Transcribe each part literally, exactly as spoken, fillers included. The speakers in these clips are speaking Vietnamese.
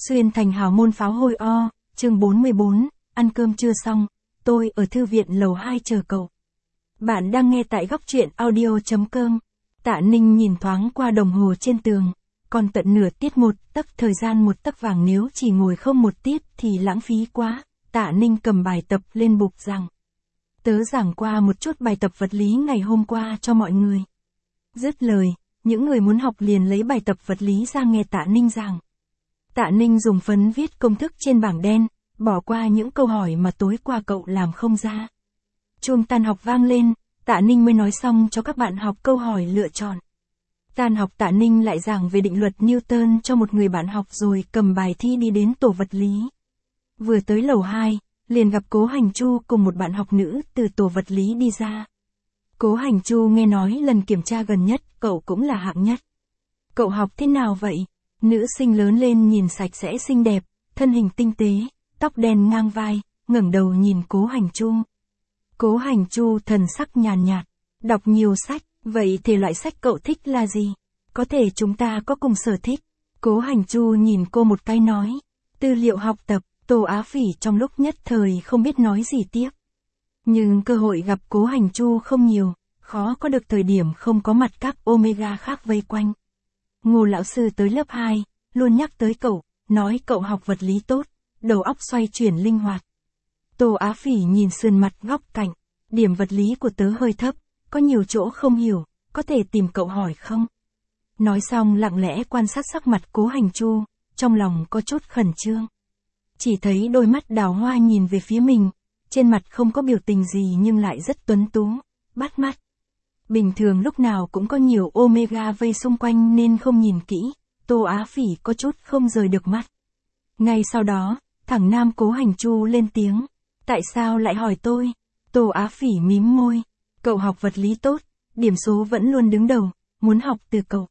Xuyên thành hào môn pháo hôi o, chương bốn mươi bốn, ăn cơm chưa xong, tôi ở thư viện lầu hai chờ cậu. Bạn đang nghe tại góc truyện audio.com. Tạ Ninh nhìn thoáng qua đồng hồ trên tường, còn tận nửa tiết một tấc thời gian một tấc vàng, nếu chỉ ngồi không một tiết thì lãng phí quá. Tạ Ninh cầm bài tập lên bục rằng: tớ giảng qua một chút bài tập vật lý ngày hôm qua cho mọi người. Dứt lời, những người muốn học liền lấy bài tập vật lý ra nghe Tạ Ninh giảng. Tạ Ninh dùng phấn viết công thức trên bảng đen, bỏ qua những câu hỏi mà tối qua cậu làm không ra. Chuông tan học vang lên, Tạ Ninh mới nói xong cho các bạn học câu hỏi lựa chọn. Tan học Tạ Ninh lại giảng về định luật Newton cho một người bạn học rồi cầm bài thi đi đến tổ vật lý. Vừa tới lầu hai, liền gặp Cố Hành Chu cùng một bạn học nữ từ tổ vật lý đi ra. Cố Hành Chu nghe nói lần kiểm tra gần nhất cậu cũng là hạng nhất. Cậu học thế nào vậy? Nữ sinh lớn lên nhìn sạch sẽ xinh đẹp, thân hình tinh tế, tóc đen ngang vai, ngẩng đầu nhìn Cố Hành Chu. Cố Hành Chu thần sắc nhàn nhạt, đọc nhiều sách, vậy thể loại sách cậu thích là gì? Có thể chúng ta có cùng sở thích. Cố Hành Chu nhìn cô một cái nói, tư liệu học tập. Tô Á Phỉ trong lúc nhất thời không biết nói gì tiếp. Nhưng cơ hội gặp Cố Hành Chu không nhiều, khó có được thời điểm không có mặt các Omega khác vây quanh. Ngô lão sư tới lớp hai, luôn nhắc tới cậu, nói cậu học vật lý tốt, đầu óc xoay chuyển linh hoạt. Tô Á Phỉ nhìn sườn mặt góc cạnh, điểm vật lý của tớ hơi thấp, có nhiều chỗ không hiểu, có thể tìm cậu hỏi không? Nói xong lặng lẽ quan sát sắc mặt Cố Hành Chu, trong lòng có chút khẩn trương. Chỉ thấy đôi mắt đào hoa nhìn về phía mình, trên mặt không có biểu tình gì nhưng lại rất tuấn tú, bắt mắt. Bình thường lúc nào cũng có nhiều Omega vây xung quanh nên không nhìn kỹ, Tô Á Phỉ có chút không rời được mắt. Ngay sau đó, thằng nam Cố Hành Chu lên tiếng, tại sao lại hỏi tôi? Tô Á Phỉ mím môi, cậu học vật lý tốt, điểm số vẫn luôn đứng đầu, muốn học từ cậu.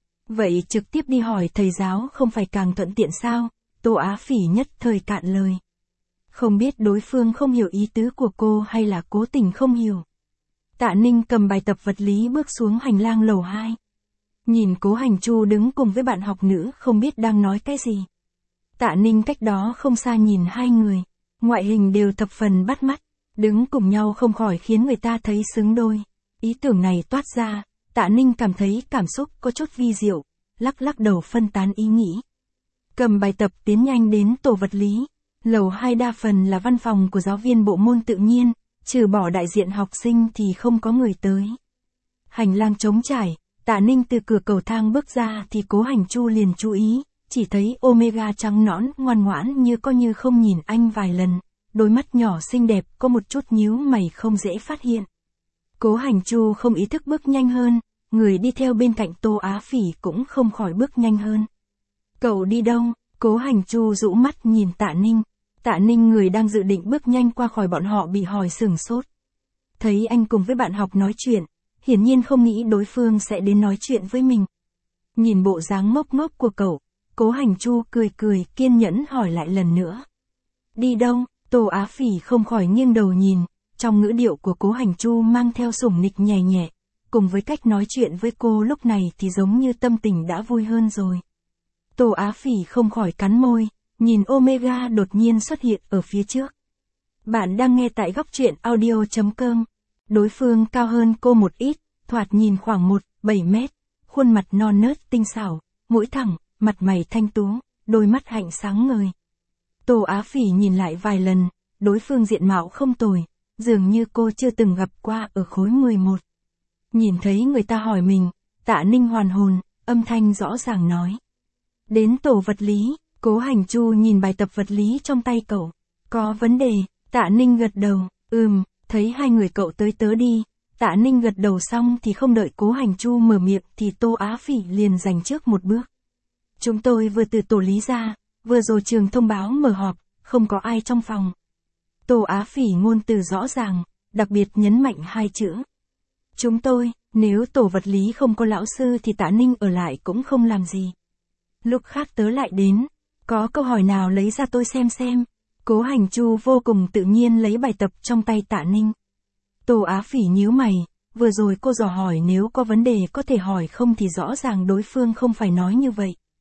Vậy trực tiếp đi hỏi thầy giáo không phải càng thuận tiện sao? Tô Á Phỉ nhất thời cạn lời. Không biết đối phương không hiểu ý tứ của cô hay là cố tình không hiểu. Tạ Ninh cầm bài tập vật lý bước xuống hành lang lầu hai. Nhìn Cố Hành Chu đứng cùng với bạn học nữ không biết đang nói cái gì. Tạ Ninh cách đó không xa nhìn hai người, ngoại hình đều thập phần bắt mắt, đứng cùng nhau không khỏi khiến người ta thấy xứng đôi. Ý tưởng này toát ra, Tạ Ninh cảm thấy cảm xúc có chút vi diệu, lắc lắc đầu phân tán ý nghĩ. Cầm bài tập tiến nhanh đến tổ vật lý. Lầu hai đa phần là văn phòng của giáo viên bộ môn tự nhiên, trừ bỏ đại diện học sinh thì không có người tới. Hành lang trống trải, Tạ Ninh từ cửa cầu thang bước ra thì Cố Hành Chu liền chú ý, chỉ thấy Omega trắng nõn ngoan ngoãn như coi như không nhìn anh vài lần, đôi mắt nhỏ xinh đẹp có một chút nhíu mày không dễ phát hiện. Cố Hành Chu không ý thức bước nhanh hơn, người đi theo bên cạnh Tô Á Phỉ cũng không khỏi bước nhanh hơn. Cậu đi đâu? Cố Hành Chu rũ mắt nhìn Tạ Ninh. Tạ Ninh người đang dự định bước nhanh qua khỏi bọn họ bị hỏi sửng sốt. Thấy anh cùng với bạn học nói chuyện, hiển nhiên không nghĩ đối phương sẽ đến nói chuyện với mình. Nhìn bộ dáng ngốc ngốc của cậu, Cố Hành Chu cười cười kiên nhẫn hỏi lại lần nữa. Đi đâu? Tô Á Phỉ không khỏi nghiêng đầu nhìn, trong ngữ điệu của Cố Hành Chu mang theo sủng nịch nhẹ nhẹ, cùng với cách nói chuyện với cô lúc này thì giống như tâm tình đã vui hơn rồi. Tô Á Phỉ không khỏi cắn môi, nhìn Omega đột nhiên xuất hiện ở phía trước. Bạn đang nghe tại góc truyện audio.com. Đối phương cao hơn cô một ít, thoạt nhìn khoảng một phẩy bảy mét, khuôn mặt non nớt tinh xảo, mũi thẳng, mặt mày thanh tú, đôi mắt hạnh sáng ngời. Tô Á Phỉ nhìn lại vài lần, đối phương diện mạo không tồi, dường như cô chưa từng gặp qua ở khối mười một. Nhìn thấy người ta hỏi mình, Tạ Ninh hoàn hồn, âm thanh rõ ràng nói. Đến tổ vật lý. Cố Hành Chu nhìn bài tập vật lý trong tay cậu. Có vấn đề? Tạ Ninh gật đầu, ừm, thấy hai người cậu tới tớ đi. Tạ Ninh gật đầu xong thì không đợi Cố Hành Chu mở miệng thì Tô Á Phỉ liền giành trước một bước. Chúng tôi vừa từ tổ lý ra, vừa rồi trường thông báo mở họp, không có ai trong phòng. Tô Á Phỉ ngôn từ rõ ràng, đặc biệt nhấn mạnh hai chữ. Chúng tôi, nếu tổ vật lý không có lão sư thì Tạ Ninh ở lại cũng không làm gì. Lúc khác tớ lại đến. Có câu hỏi nào lấy ra tôi xem xem. Cố Hành Chu vô cùng tự nhiên lấy bài tập trong tay Tạ Ninh. Tô Á Phỉ nhíu mày, vừa rồi cô dò hỏi nếu có vấn đề có thể hỏi không thì rõ ràng đối phương không phải nói như vậy.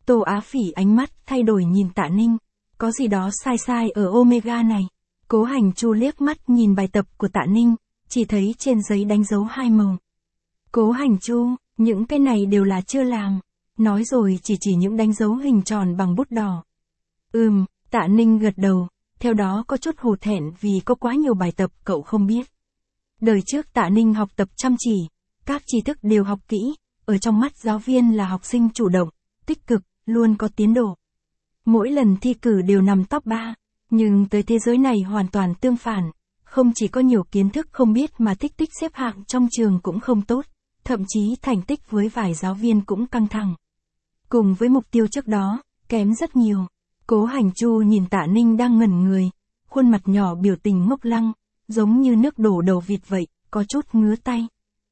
Tô Á Phỉ ánh mắt thay đổi nhìn Tạ Ninh. Có gì đó sai sai ở Omega này. Cố Hành Chu liếc mắt nhìn bài tập của Tạ Ninh, chỉ thấy trên giấy đánh dấu hai màu. Cố Hành Chu, những cái này đều là chưa làm. Nói rồi chỉ chỉ những đánh dấu hình tròn bằng bút đỏ. Ừm, Tạ Ninh gật đầu, theo đó có chút hổ thẹn vì có quá nhiều bài tập cậu không biết. Đời trước Tạ Ninh học tập chăm chỉ, các tri thức đều học kỹ, ở trong mắt giáo viên là học sinh chủ động, tích cực, luôn có tiến độ. Mỗi lần thi cử đều nằm top ba, nhưng tới thế giới này hoàn toàn tương phản, không chỉ có nhiều kiến thức không biết mà tích tích xếp hạng trong trường cũng không tốt, thậm chí thành tích với vài giáo viên cũng căng thẳng. Cùng với mục tiêu trước đó, kém rất nhiều. Cố Hành Chu nhìn Tạ Ninh đang ngẩn người, khuôn mặt nhỏ biểu tình ngốc lăng, giống như nước đổ đầu vịt vậy, có chút ngứa tay.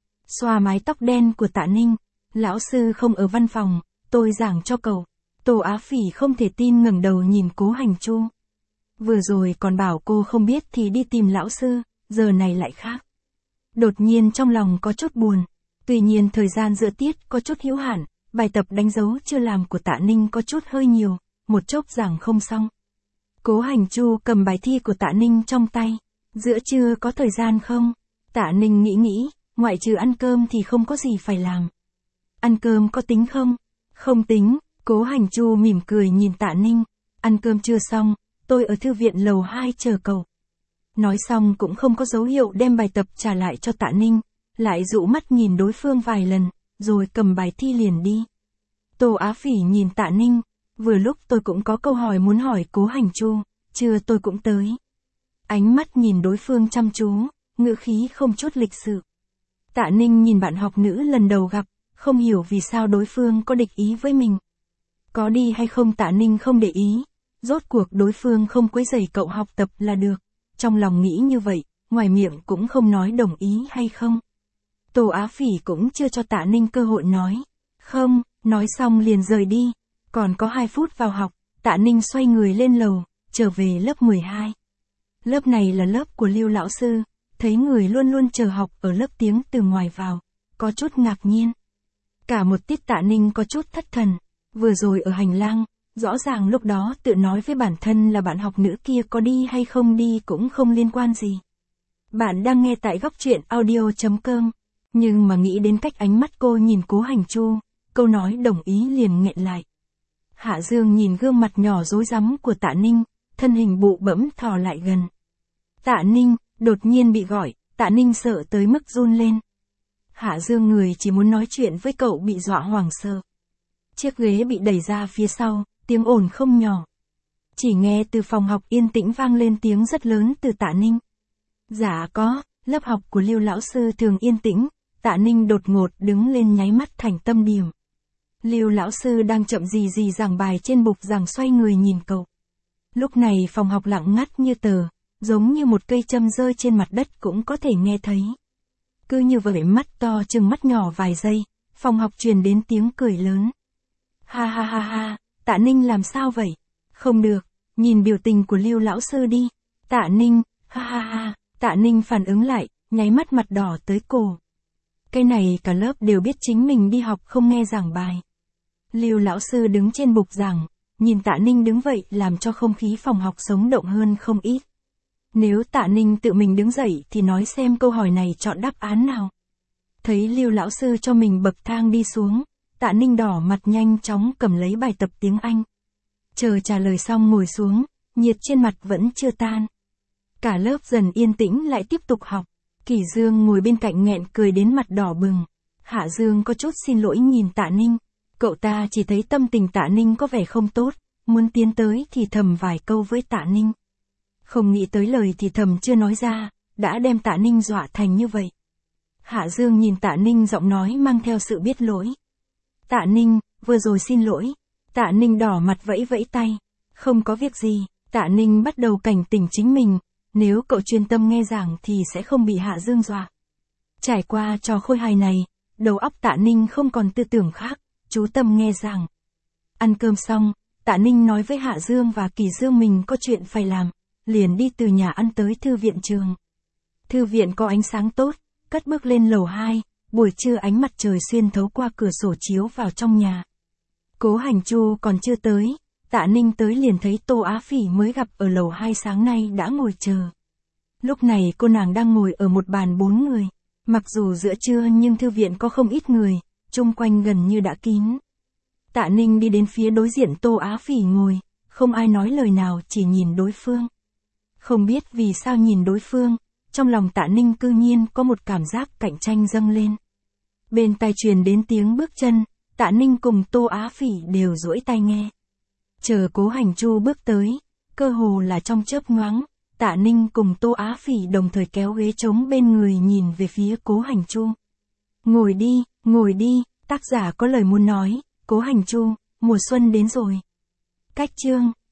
Xoa mái tóc đen của Tạ Ninh, lão sư không ở văn phòng, tôi giảng cho cậu. Tô Á Phỉ không thể tin ngẩng đầu nhìn Cố Hành Chu. Vừa rồi còn bảo cô không biết thì đi tìm lão sư, giờ này lại khác. Đột nhiên trong lòng có chút buồn, tuy nhiên thời gian giữa tiết có chút hữu hạn, bài tập đánh dấu chưa làm của Tạ Ninh có chút hơi nhiều, một chốc giảng không xong. Cố Hành Chu cầm bài thi của Tạ Ninh trong tay, giữa trưa có thời gian không? Tạ Ninh nghĩ nghĩ, ngoại trừ ăn cơm thì không có gì phải làm. Ăn cơm có tính không? Không tính. Cố Hành Chu mỉm cười nhìn Tạ Ninh, ăn cơm chưa xong, tôi ở thư viện lầu hai chờ cậu. Nói xong cũng không có dấu hiệu đem bài tập trả lại cho Tạ Ninh, lại dụ mắt nhìn đối phương vài lần, rồi cầm bài thi liền đi. Tô Á Phỉ nhìn Tạ Ninh, vừa lúc tôi cũng có câu hỏi muốn hỏi Cố Hành Chu, chưa tôi cũng tới. Ánh mắt nhìn đối phương chăm chú, ngữ khí không chút lịch sự. Tạ Ninh nhìn bạn học nữ lần đầu gặp, không hiểu vì sao đối phương có địch ý với mình. Có đi hay không Tạ Ninh không để ý, rốt cuộc đối phương không quấy rầy cậu học tập là được. Trong lòng nghĩ như vậy, ngoài miệng cũng không nói đồng ý hay không. Tô Á Phỉ cũng chưa cho Tạ Ninh cơ hội nói. Không, nói xong liền rời đi. Còn có hai phút vào học, Tạ Ninh xoay người lên lầu, trở về lớp mười hai. Lớp này là lớp của Lưu lão sư, thấy người luôn luôn chờ học ở lớp tiếng từ ngoài vào, có chút ngạc nhiên. Cả một tiết Tạ Ninh có chút thất thần, vừa rồi ở hành lang, rõ ràng lúc đó tự nói với bản thân là bạn học nữ kia có đi hay không đi cũng không liên quan gì. Bạn đang nghe tại góc truyện audio chấm com, nhưng mà nghĩ đến cách ánh mắt cô nhìn Cố Hành Chu, câu nói đồng ý liền nghẹn lại. Hạ Dương nhìn gương mặt nhỏ rối rắm của Tạ Ninh, thân hình bụ bẫm thò lại gần. Tạ Ninh, đột nhiên bị gọi, Tạ Ninh sợ tới mức run lên. Hạ Dương người chỉ muốn nói chuyện với cậu bị dọa hoảng sợ. Chiếc ghế bị đẩy ra phía sau, tiếng ồn không nhỏ. Chỉ nghe từ phòng học yên tĩnh vang lên tiếng rất lớn từ Tạ Ninh. Dạ có, lớp học của Lưu lão sư thường yên tĩnh, Tạ Ninh đột ngột đứng lên nháy mắt thành tâm điểm. Lưu lão sư đang chậm gì gì giảng bài trên bục giảng xoay người nhìn cậu. Lúc này phòng học lặng ngắt như tờ, giống như một cây châm rơi trên mặt đất cũng có thể nghe thấy. Cứ như vậy mắt to chừng mắt nhỏ vài giây, phòng học truyền đến tiếng cười lớn. Ha ha ha ha, Tạ Ninh làm sao vậy? Không được, nhìn biểu tình của Lưu lão sư đi. Tạ Ninh, ha ha ha, Tạ Ninh phản ứng lại, nháy mắt mặt đỏ tới cổ. Cái này cả lớp đều biết chính mình đi học không nghe giảng bài. Lưu lão sư đứng trên bục giảng, nhìn Tạ Ninh đứng vậy làm cho không khí phòng học sống động hơn không ít. Nếu Tạ Ninh tự mình đứng dậy thì nói xem câu hỏi này chọn đáp án nào. Thấy Lưu lão sư cho mình bậc thang đi xuống, Tạ Ninh đỏ mặt nhanh chóng cầm lấy bài tập tiếng Anh. Chờ trả lời xong ngồi xuống, nhiệt trên mặt vẫn chưa tan. Cả lớp dần yên tĩnh lại tiếp tục học. Kỷ Dương ngồi bên cạnh nghẹn cười đến mặt đỏ bừng. Hạ Dương có chút xin lỗi nhìn Tạ Ninh. Cậu ta chỉ thấy tâm tình Tạ Ninh có vẻ không tốt, muốn tiến tới thì thầm vài câu với Tạ Ninh. Không nghĩ tới lời thì thầm chưa nói ra, đã đem Tạ Ninh dọa thành như vậy. Hạ Dương nhìn Tạ Ninh giọng nói mang theo sự biết lỗi. Tạ Ninh, vừa rồi xin lỗi. Tạ Ninh đỏ mặt vẫy vẫy tay. Không có việc gì, Tạ Ninh bắt đầu cảnh tỉnh chính mình. Nếu cậu chuyên tâm nghe giảng thì sẽ không bị Hạ Dương dọa. Trải qua trò khôi hài này, đầu óc Tạ Ninh không còn tư tưởng khác, chú tâm nghe giảng. Ăn cơm xong, Tạ Ninh nói với Hạ Dương và Kỷ Dương mình có chuyện phải làm, liền đi từ nhà ăn tới thư viện trường. Thư viện có ánh sáng tốt, cất bước lên lầu hai, buổi trưa ánh mặt trời xuyên thấu qua cửa sổ chiếu vào trong nhà. Cố Hành Chu còn chưa tới, Tạ Ninh tới liền thấy Tô Á Phỉ mới gặp ở lầu hai sáng nay đã ngồi chờ. Lúc này cô nàng đang ngồi ở một bàn bốn người. Mặc dù giữa trưa nhưng thư viện có không ít người, chung quanh gần như đã kín. Tạ Ninh đi đến phía đối diện Tô Á Phỉ ngồi, không ai nói lời nào chỉ nhìn đối phương. Không biết vì sao nhìn đối phương, trong lòng Tạ Ninh cư nhiên có một cảm giác cạnh tranh dâng lên. Bên tai truyền đến tiếng bước chân, Tạ Ninh cùng Tô Á Phỉ đều duỗi tai nghe. Chờ Cố Hành Chu bước tới, cơ hồ là trong chớp nhoáng, Tạ Ninh cùng Tô Á Phỉ đồng thời kéo ghế trống bên người nhìn về phía Cố Hành Chu. Ngồi đi, ngồi đi, tác giả có lời muốn nói, Cố Hành Chu, mùa xuân đến rồi. Cách chương,